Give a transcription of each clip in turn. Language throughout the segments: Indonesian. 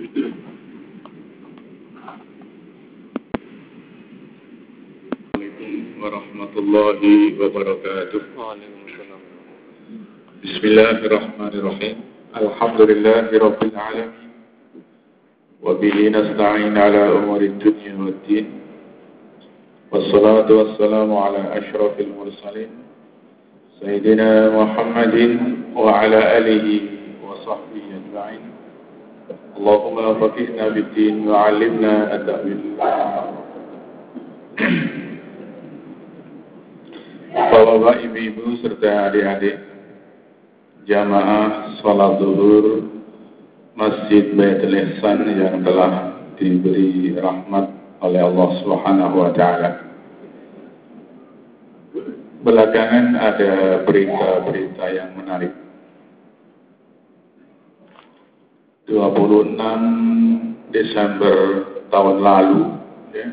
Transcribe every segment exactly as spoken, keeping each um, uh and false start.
warahmatullahi wabarakatuh. Bismillahirrahmanirrahim. Alhamdulillahirabbil alamin. Wa bihi nasta'in ala umuri dunya waddin. Wassalatu wassalamu ala asyrafil mursalin Sayyidina Muhammadin wa ala alihi wa sahbihi ajma'in. Allahumma faqihna bid-din wa 'allimna at-ta'wil. Bapak, ibu-ibu serta adik-adik jamaah salat zuhur Masjid Baitul Ihsan yang telah diberi rahmat oleh Allah Subhanahu wa taala. Belakangan ada berita-berita yang menarik. dua puluh enam Desember tahun lalu, ya,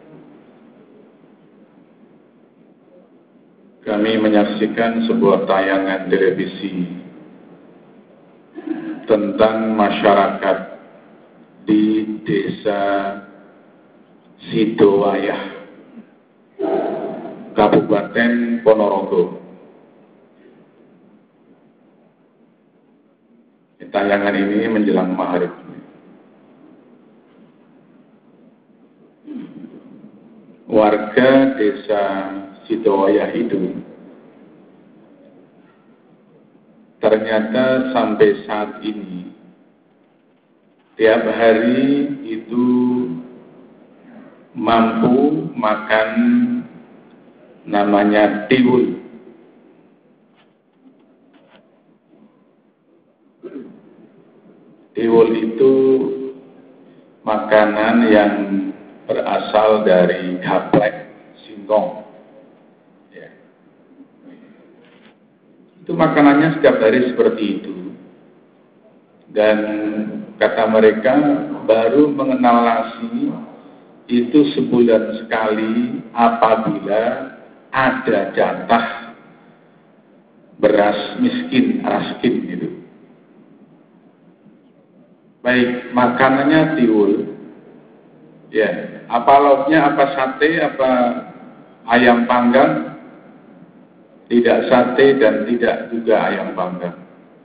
kami menyaksikan sebuah tayangan televisi tentang masyarakat di desa Sidowayah, Kabupaten Ponorogo. Tayangan ini menjelang maghrib. Warga desa Sidowayah itu ternyata sampai saat ini tiap hari itu mampu makan namanya tiwul. Tiwul itu makanan yang berasal dari gaplek singkong. Ya. Itu makanannya setiap hari seperti itu. Dan kata mereka baru mengenal nasi itu sebulan sekali apabila ada jatah beras miskin, raskin gitu. Baik, makanannya tiwul. Ya, apa lauknya, apa sate, apa ayam panggang? Tidak sate dan tidak juga ayam panggang.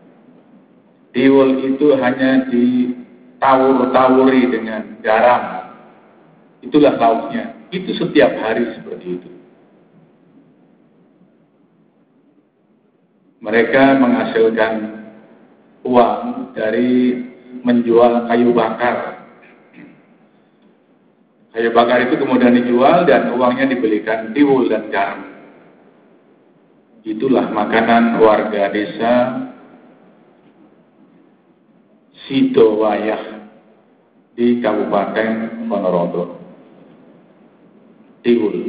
Tiwul itu hanya ditawur-tawuri dengan garam. Itulah lauknya. Itu setiap hari seperti itu. Mereka menghasilkan uang dari menjual kayu bakar. Kayu bakar itu kemudian dijual dan uangnya dibelikan tiwul dan garam. Itulah makanan warga desa Sidowayah di Kabupaten Ponorogo. Tiwul.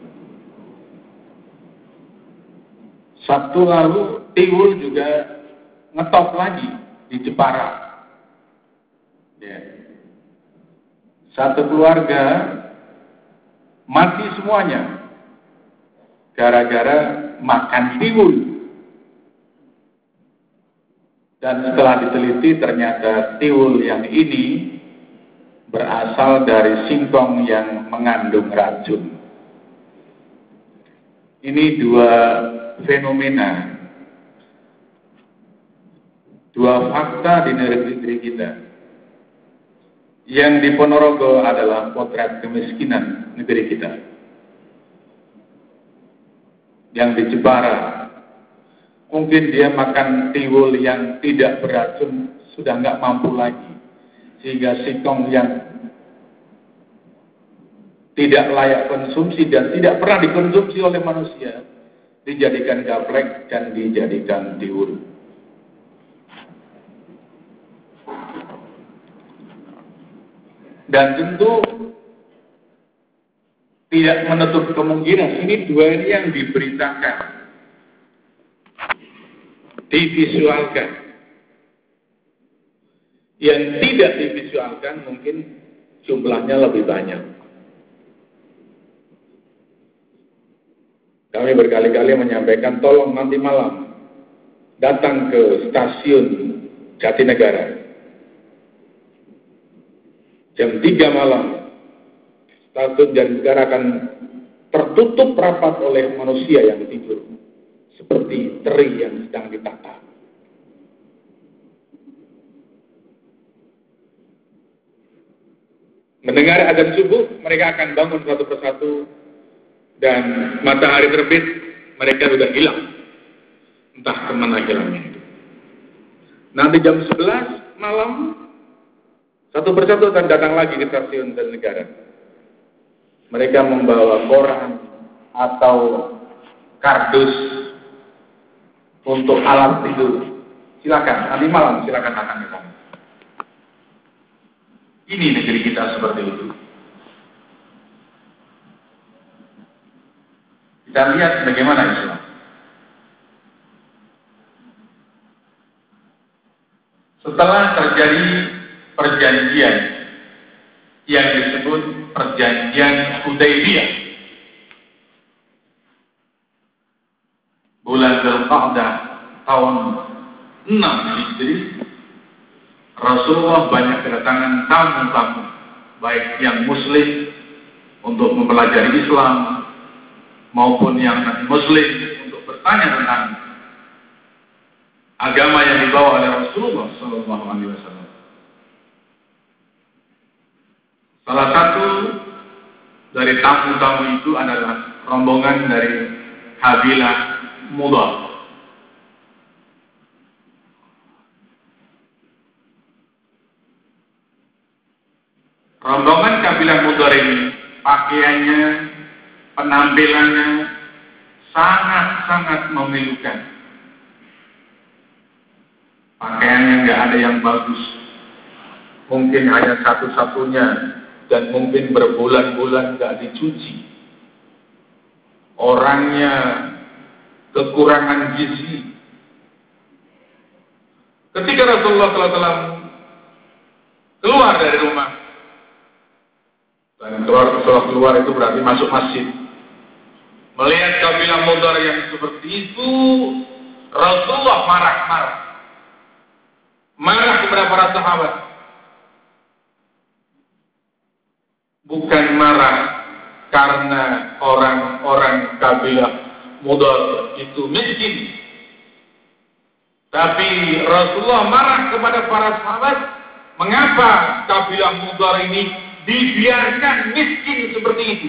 Sabtu lalu tiwul juga ngetop lagi di Jepara. Ya. Satu keluarga mati semuanya gara-gara makan tiwul. Dan setelah diteliti ternyata tiwul yang ini berasal dari singkong yang mengandung racun. Ini dua fenomena, dua fakta di negeri kita. Yang di Ponorogo adalah potret kemiskinan negeri kita. Yang di Jepara, mungkin dia makan tiwul yang tidak beracun sudah nggak mampu lagi, sehingga singkong yang tidak layak konsumsi dan tidak pernah dikonsumsi oleh manusia dijadikan gaplek dan dijadikan tiwul. Dan tentu tidak menutup kemungkinan ini dua ini yang diberitakan, divisualkan. Yang tidak divisualkan mungkin jumlahnya lebih banyak. Kami berkali-kali menyampaikan, tolong nanti malam datang ke stasiun Jatinegara. jam tiga malam, stasiun Jatinegara akan tertutup rapat oleh manusia yang tidur, seperti teri yang sedang ditata. Mendengar azan subuh, mereka akan bangun satu persatu, dan matahari terbit, mereka sudah hilang. Entah kemana hilangnya itu. Nanti jam sebelas malam, satu persatu akan datang lagi ke stasiun Jatinegara. Mereka membawa koran atau kardus untuk alat tidur. Silakan, nanti malam silakan datang ke sana. Ini negeri kita seperti itu. Kita lihat bagaimana Islam. Setelah terjadi perjanjian yang disebut perjanjian Hudaybiyah, bulan Dzulqa'dah tahun enam Hijri, Rasulullah banyak kedatangan tamu-tamu, baik yang Muslim untuk mempelajari Islam maupun yang non-Muslim untuk bertanya tentang agama yang dibawa oleh Rasulullah Shallallahu Alaihi Wasallam. Salah satu dari tamu-tamu itu adalah rombongan dari kabilah Mudar. Rombongan kabilah Mudar ini pakaiannya, penampilannya sangat-sangat memilukan. Pakaiannya nggak ada yang bagus, mungkin hanya satu-satunya, dan mungkin berbulan-bulan nggak dicuci. Orangnya kekurangan gizi. Ketika Rasulullah shallallahu alaihi wasallam keluar dari rumah, dan keluar setelah keluar itu berarti masuk masjid, melihat kabilah Mudar yang seperti itu, Rasulullah marah-marah. Marah kepada para sahabat. Bukan marah karena orang-orang kabilah Mudar itu miskin, tapi Rasulullah marah kepada para sahabat. Mengapa kabilah Mudar ini dibiarkan miskin seperti itu?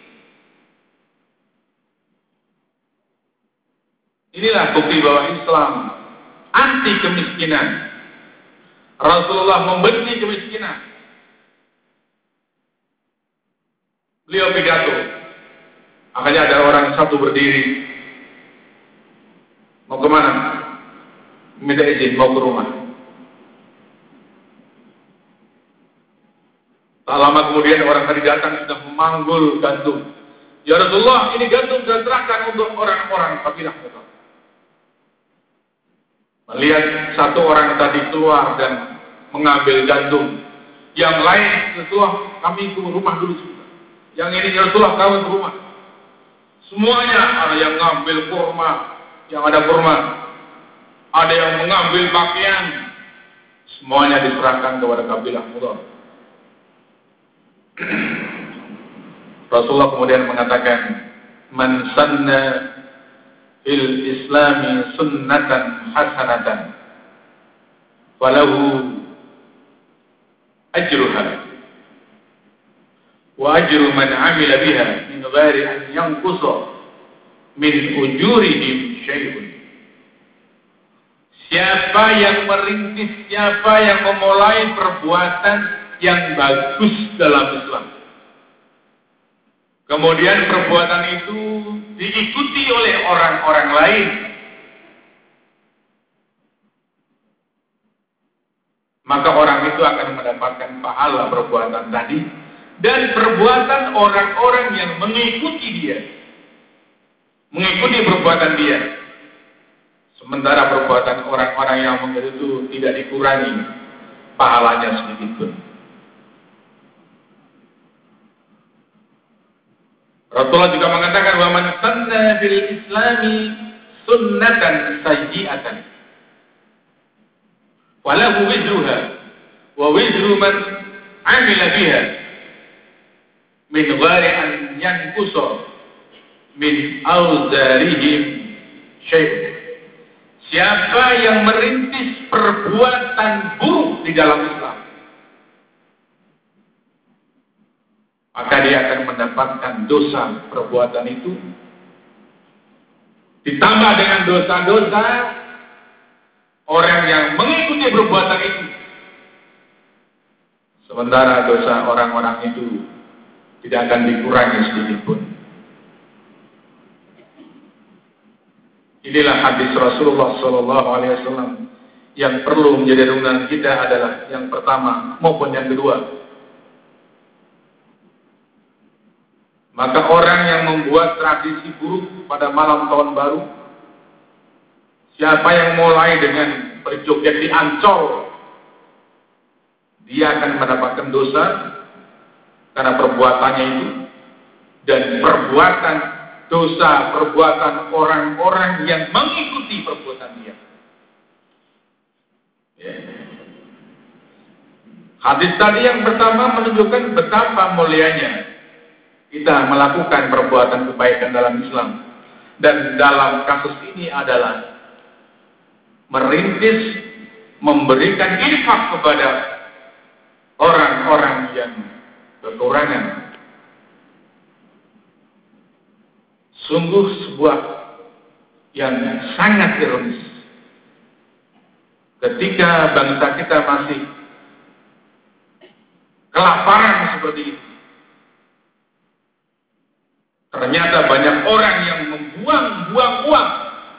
Inilah bukti bahwa Islam anti kemiskinan. Rasulullah membenci kemiskinan. Beliau pidato. Akhirnya ada orang satu berdiri. Mau kemana? Minta izin, mau ke rumah. Tak lama kemudian orang tadi datang sudah memanggul gandum. Ya Rasulullah, ini gandum saya serahkan untuk orang-orang kabilah Mudar. Melihat satu orang tadi keluar dan mengambil gandum, yang lain Rasulullah, kami ke rumah dulu sebentar. Yang ini Rasulullah, kami ke rumah. Semuanya ada yang mengambil kurma, yang ada kurma, ada yang mengambil pakaian, semuanya diserahkan kepada kabilah Mudar. Rasulullah kemudian mengatakan, man sanna fil islami sunnatan hasanatan falahu ajruha wa ajru man amila biha min ghairi an yanqusa min ujurihim syai'un. Siapa yang merintis, siapa yang memulai perbuatan yang bagus dalam Islam, kemudian perbuatan itu diikuti oleh orang-orang lain, maka orang itu akan mendapatkan pahala perbuatan tadi dan perbuatan orang-orang yang mengikuti dia, mengikuti perbuatan dia. Sementara perbuatan orang-orang yang mengikuti itu tidak dikurangi pahalanya sedikit pun. Rasulullah juga mengatakan, wa man sanna bil islami sunnatan sayyi'atan walahu wizruha wa wizru man amila biha min ghairi an yanqusa min awzarihim syai'. Siapa yang merintis perbuatan buruk di dalam Islam, maka dia akan mendapatkan dosa perbuatan itu ditambah dengan dosa-dosa orang yang mengikuti perbuatan itu. Sementara dosa orang-orang itu tidak akan dikurangi sedikit pun. Inilah hadis Rasulullah Shallallahu Alaihi Wasallam yang perlu menjadi renungan kita adalah yang pertama maupun yang kedua. Maka orang yang membuat tradisi buruk pada malam tahun baru, siapa yang mulai dengan berjoget di Ancol, dia akan mendapatkan dosa karena perbuatannya itu, dan perbuatan dosa perbuatan orang-orang yang mengikuti perbuatan dia. Ya. Hadis tadi yang pertama menunjukkan betapa mulianya kita melakukan perbuatan kebaikan dalam Islam, dan dalam kasus ini adalah merintis, memberikan infak kepada orang-orang yang kekurangan. Sungguh sebuah yang sangat ironis ketika bangsa kita masih kelaparan seperti itu. Ternyata banyak orang yang membuang-buang uang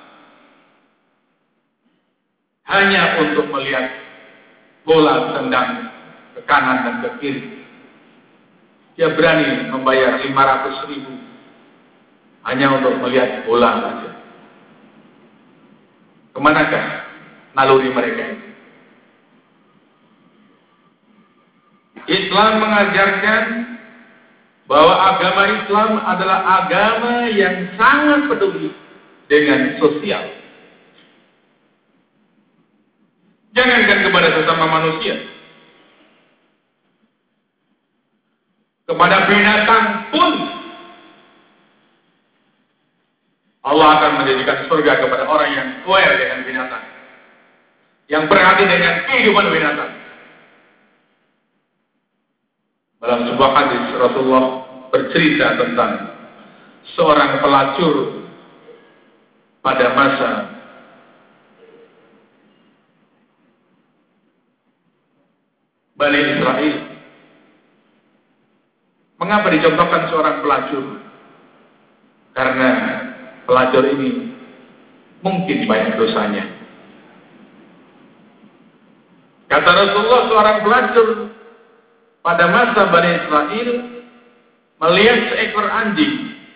hanya untuk melihat bola tendang ke kanan dan ke kiri. Dia berani membayar lima ratus ribu hanya untuk melihat bola saja. Kemanakah naluri mereka ini? Islam mengajarkan bahwa agama Islam adalah agama yang sangat peduli dengan sosial. Jangankan kepada sesama manusia, kepada binatang pun Allah akan menjadikan surga kepada orang yang aware dengan binatang, yang perhati dengan kehidupan binatang. Dalam sebuah hadis Rasulullah bercerita tentang seorang pelacur pada masa Bani Israel. Mengapa dicontohkan seorang pelacur? Karena pelacur ini mungkin banyak dosanya. Kata Rasulullah, seorang pelacur pada masa Bani Israel melihat seekor anjing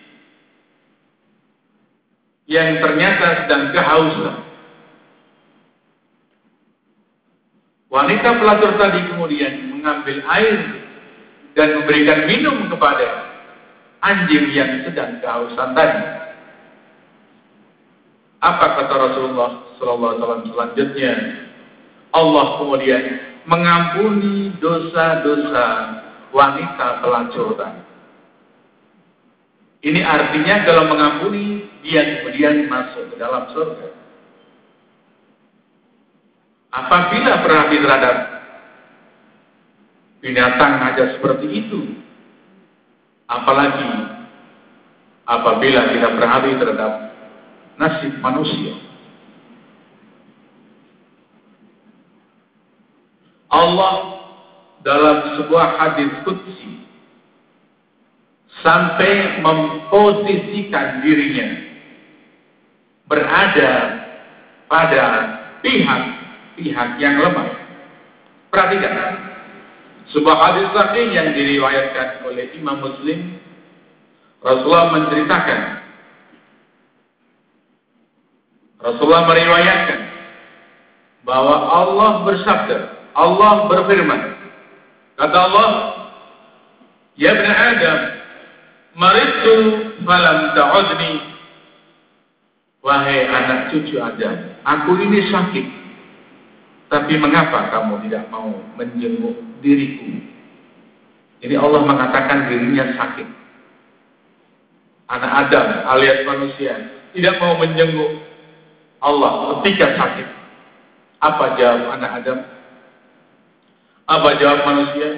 yang ternyata sedang kehausan. Wanita pelacur tadi kemudian mengambil air dan memberikan minum kepada anjing yang sedang kehausan tadi. Apa kata Rasulullah Sallallahu Alaihi Wasallam selanjutnya? Allah kemudian mengampuni dosa-dosa wanita pelacur tadi. Ini artinya kalau mengampuni, dia kemudian masuk ke dalam surga. Apabila perhati terhadap binatang aja seperti itu, apalagi apabila kita perhati terhadap nasib manusia. Allah dalam sebuah hadis qudsi sampai memposisikan dirinya berada pada pihak-pihak yang lemah. Perhatikan sebuah hadis sahih yang diriwayatkan oleh Imam Muslim. Rasulullah menceritakan, Rasulullah meriwayatkan bahwa Allah bersabda, Allah berfirman, kata Allah, ya ibn Adam, maridtu falam ta'udni. Wahai anak cucu Adam, aku ini sakit, tapi mengapa kamu tidak mau menjenguk diriku? Ini Allah mengatakan dirinya sakit. Anak Adam alias manusia tidak mau menjenguk Allah ketika sakit. Apa jawab anak Adam? Apa jawab manusia?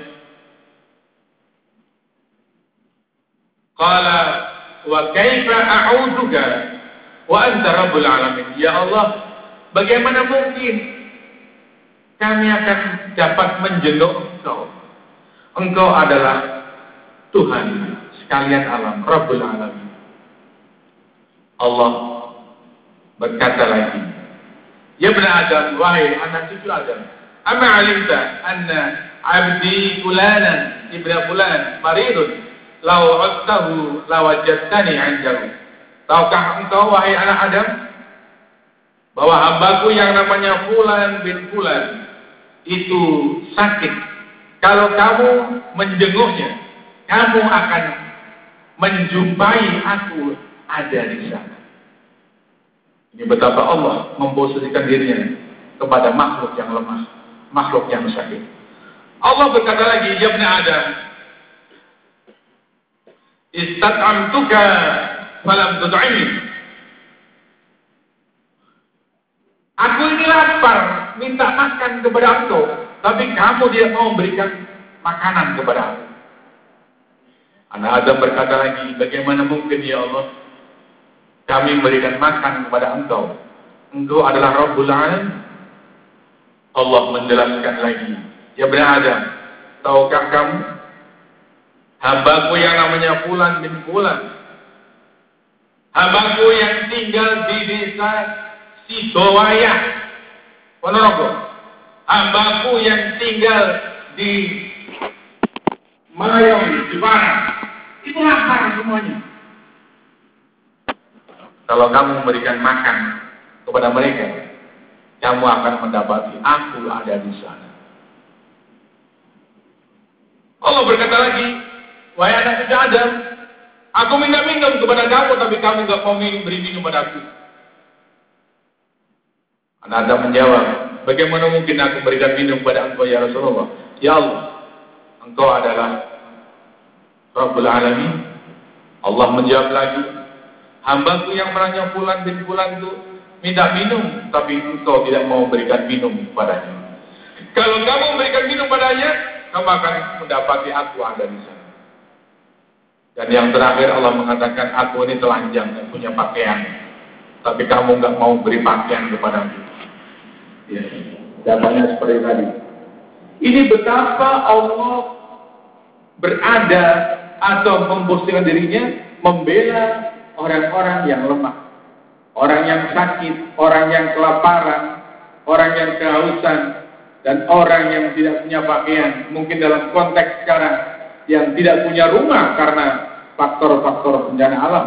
Qala wa kaifa a'udzuka wa anta rabbul alamin. Ya Allah, bagaimana mungkin kami akan dapat menjenguk Engkau? Engkau adalah Tuhan sekalian alam, Rabbul Alamin. Allah berkata lagi, ya bani Adam, wahai anak cucu Adam, amma alimta anna abdi fulanan ibna fulan maridun law uttahu lawajadtani 'indahu. Tahukah engkau wahai anak Adam bahwa hambaku yang namanya Fulan bin Fulan itu sakit? Kalau kamu menjenguknya, kamu akan menjumpai aku ada di sana. Ini betapa Allah memposisikan dirinya kepada makhluk yang lemah, makhluk yang sakit. Allah berkata lagi, ya bani Adam, istat'amtuka falam tud'ini. Aku ini lapar, minta makan kepada engkau, tapi kamu tidak mau memberikan makanan kepada aku. Anak Adam berkata lagi, bagaimana mungkin ya Allah kami memberikan makan kepada engkau? Engkau adalah Rabbul Alamin. Allah menjelaskan lagi, ya bani Adam, tahukah kamu hambaku yang namanya Fulan bin Fulan, hambaku yang tinggal di desa Sidowaya, Ponorogo, hambaku yang tinggal di Mayong, Jepara, itu lapar semuanya. Kalau kamu memberikan makan kepada mereka, kamu akan mendapati aku ada di sana. Allah berkata lagi, wahai anak cucu Adam, aku minta minum kepada kamu, tapi kamu gak mau minum, beri minum padaku. Anak Adam menjawab, bagaimana mungkin aku berikan minum pada engkau ya Rasulullah? Ya Allah, engkau adalah Rabbul Alamin. Allah menjawab lagi, hambaku yang namanya Fulan bin Fulan itu minta minum, tapi engkau tidak mau memberikan minum padanya. Kalau kamu memberikan minum padanya, kamu akan mendapati aku ada di sana. Dan yang terakhir Allah mengatakan, aku ini telanjang, yang punya pakaian, tapi kamu nggak mau beri pakaian kepadaku. Ya, datanya seperti tadi. Ini betapa Allah berada atau memposisikan dirinya membela orang-orang yang lemah, orang yang sakit, orang yang kelaparan, orang yang kehausan, dan orang yang tidak punya pakaian. Mungkin dalam konteks sekarang yang tidak punya rumah karena faktor-faktor bencana alam.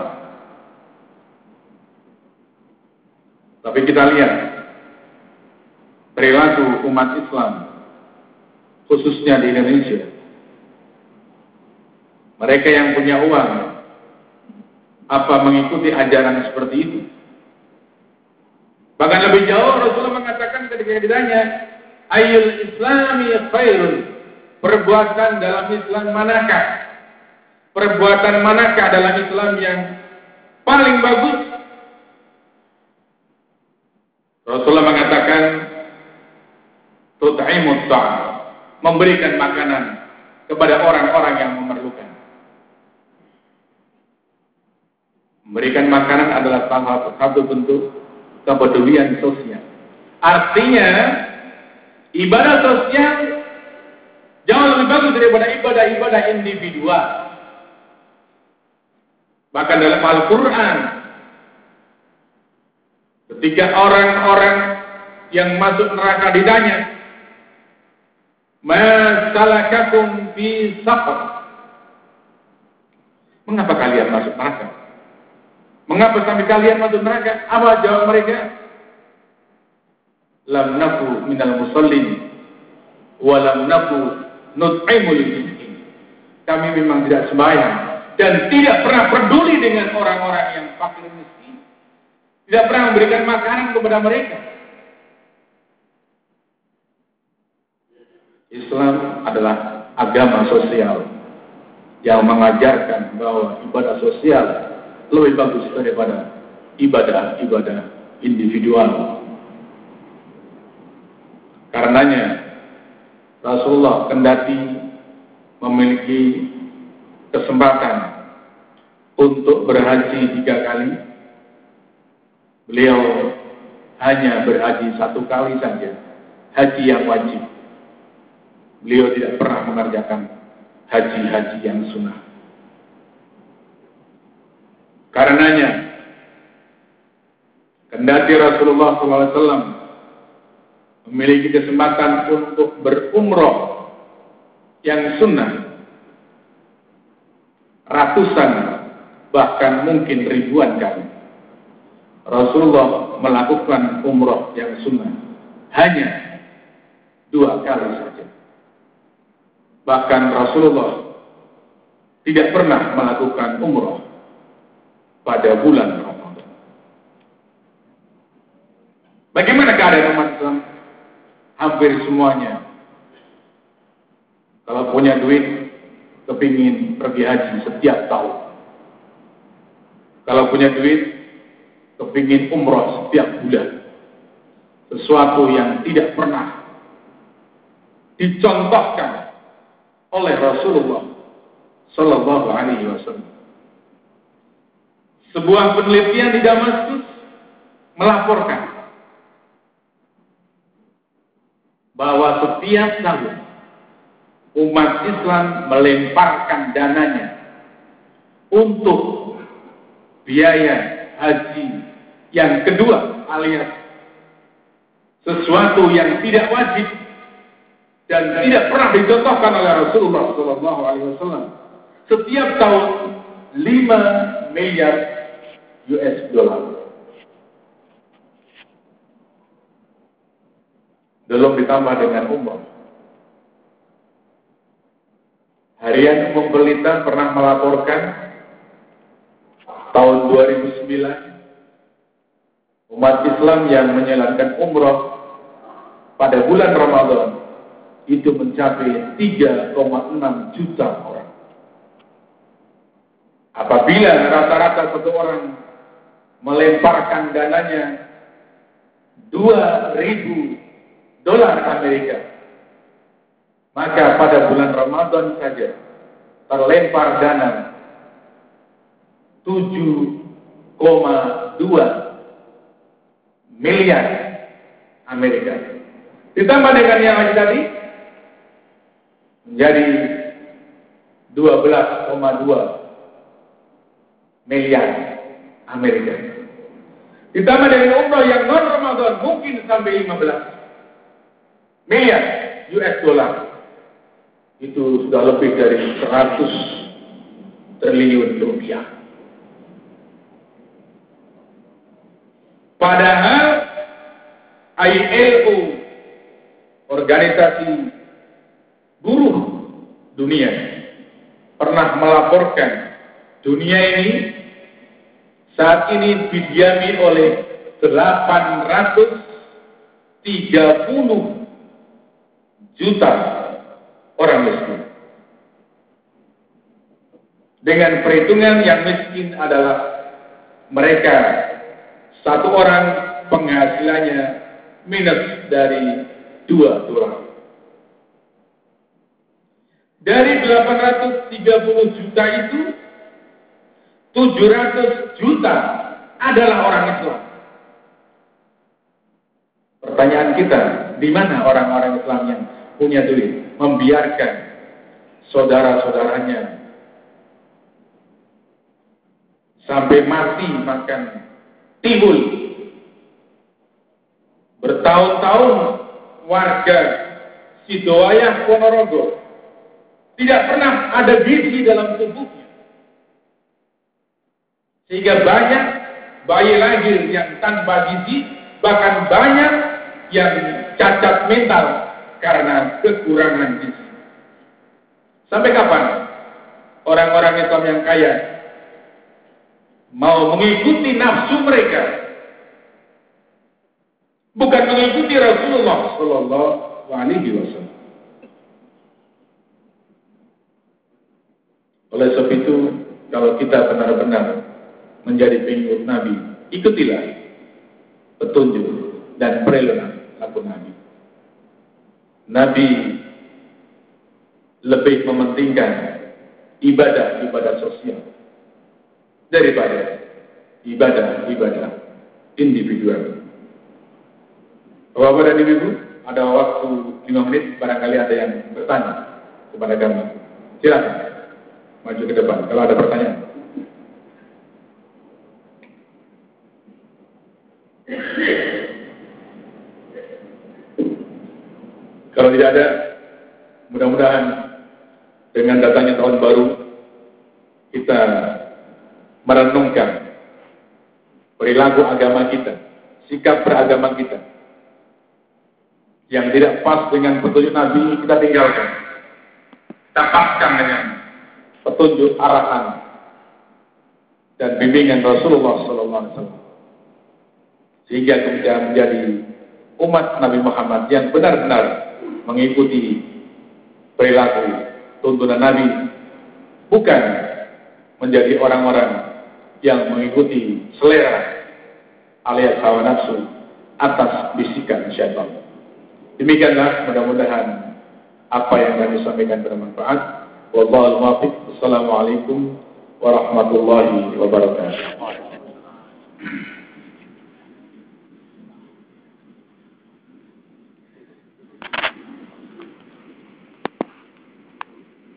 Tapi kita lihat perilaku umat Islam, khususnya di Indonesia. Mereka yang punya uang, apa mengikuti ajaran seperti itu? Bahkan lebih jauh Rasulullah mengatakan ketika ditanya, ayyul islami khairun, perbuatan dalam Islam manakah? Perbuatan manakah dalam Islam yang paling bagus? Rasulullah mengatakan, tut'imut ta'am, memberikan makanan kepada orang-orang yang memerlukan. Memberikan makanan adalah salah satu bentuk kepedulian sosial. Artinya, ibadah sosial jauh lebih bagus daripada ibadah-ibadah individual. Bahkan dalam Al-Quran, ketika orang-orang yang masuk neraka ditanya, ma salakakum fi saqar, mengapa kalian masuk neraka? Mengapa sampai kalian masuk neraka? Apa jawab mereka? Lam naku minal musallin wa lam naku nut'imul miskin. Kami memang tidak sembahyang dan tidak pernah peduli dengan orang-orang yang fakir miskin. Tidak pernah memberikan makanan kepada mereka. Islam adalah agama sosial, yang mengajarkan bahwa ibadah sosial lebih bagus daripada ibadah-ibadah individual. Karenanya Rasulullah kendati memiliki kesempatan untuk berhaji tiga kali, beliau hanya berhaji satu kali saja, haji yang wajib. Beliau tidak pernah mengerjakan haji-haji yang sunnah. Karenanya, kendati Rasulullah shallallahu alaihi wasallam memiliki kesempatan untuk berumroh yang sunnah, ratusan bahkan mungkin ribuan kali, Rasulullah melakukan umroh yang sunnah hanya dua kali saja. Bahkan Rasulullah tidak pernah melakukan umroh pada bulan Ramadan. Bagaimana keadaan umat Islam? Hampir semuanya, kalau punya duit, kepingin pergi haji setiap tahun. Kalau punya duit, kepingin umroh setiap bulan. Sesuatu yang tidak pernah dicontohkan oleh Rasulullah Sallallahu Alaihi Wasallam. Sebuah penelitian di Damaskus melaporkan bahwa setiap tahun umat Islam melemparkan dananya untuk biaya haji yang kedua, alias sesuatu yang tidak wajib dan tidak pernah dicontohkan oleh Rasulullah Sallallahu Alaihi Wasallam. Setiap tahun lima miliar U S dollar. Belum ditambah dengan umroh. Harian Umum Berita pernah melaporkan tahun dua ribu sembilan umat Islam yang menjalankan umroh pada bulan Ramadan itu mencapai tiga koma enam juta orang. Apabila rata-rata satu orang melemparkan dananya dua ribu dolar Amerika, maka pada bulan Ramadan saja terlempar dana tujuh koma dua miliar Amerika. Ditambah dengan yang lain tadi menjadi dua belas koma dua miliar Amerika. Ditambah dengan umroh yang non Ramadan mungkin sampai lima belas miliar U S dollar. Itu sudah lebih dari seratus triliun rupiah. Padahal I L O, organisasi buruh dunia, pernah melaporkan dunia ini saat ini didiami oleh delapan ratus tiga puluh juta orang miskin. Dengan perhitungan yang miskin adalah mereka satu orang penghasilannya minus dari dua dolar. Dari delapan ratus tiga puluh juta itu, tujuh ratus juta adalah orang Islam. Pertanyaan kita, di mana orang-orang Islam yang punya duit membiarkan saudara-saudaranya sampai mati makan timbul? Bertahun-tahun warga Sidoayah Ponorogo tidak pernah ada gizi dalam tubuhnya, sehingga banyak bayi lahir yang tanpa gizi, bahkan banyak yang cacat mental karena kekurangan gizi. Sampai kapan orang-orang Islam yang kaya mau mengikuti nafsu mereka, bukan mengikuti Rasulullah Sallallahu Alaihi Wasallam? Oleh sebab itu, kalau kita benar-benar menjadi pengikut Nabi, ikutilah petunjuk dan perilaku Nabi. Nabi lebih mementingkan ibadah-ibadah sosial daripada ibadah-ibadah individual. Bapak dan Ibu, ada waktu lima menit, barangkali ada yang bertanya kepada kami. Silakan maju ke depan kalau ada pertanyaan. Kalau tidak ada, mudah-mudahan dengan datangnya tahun baru kita merenungkan perilaku agama kita, sikap beragama kita yang tidak pas dengan petunjuk Nabi, kita tinggalkan. Kita paskan dengan petunjuk arahan dan bimbingan Rasulullah Sallallahu Alaihi Wasallam, sehingga kita menjadi umat Nabi Muhammad yang benar-benar mengikuti perilaku tuntunan Nabi, bukan menjadi orang-orang yang mengikuti selera alias hawa nafsu atas bisikan syaitan. Demikianlah, mudah-mudahan apa yang kami sampaikan bermanfaat. Wallahul muwaffiq. Wassalamualaikum warahmatullahi wabarakatuh.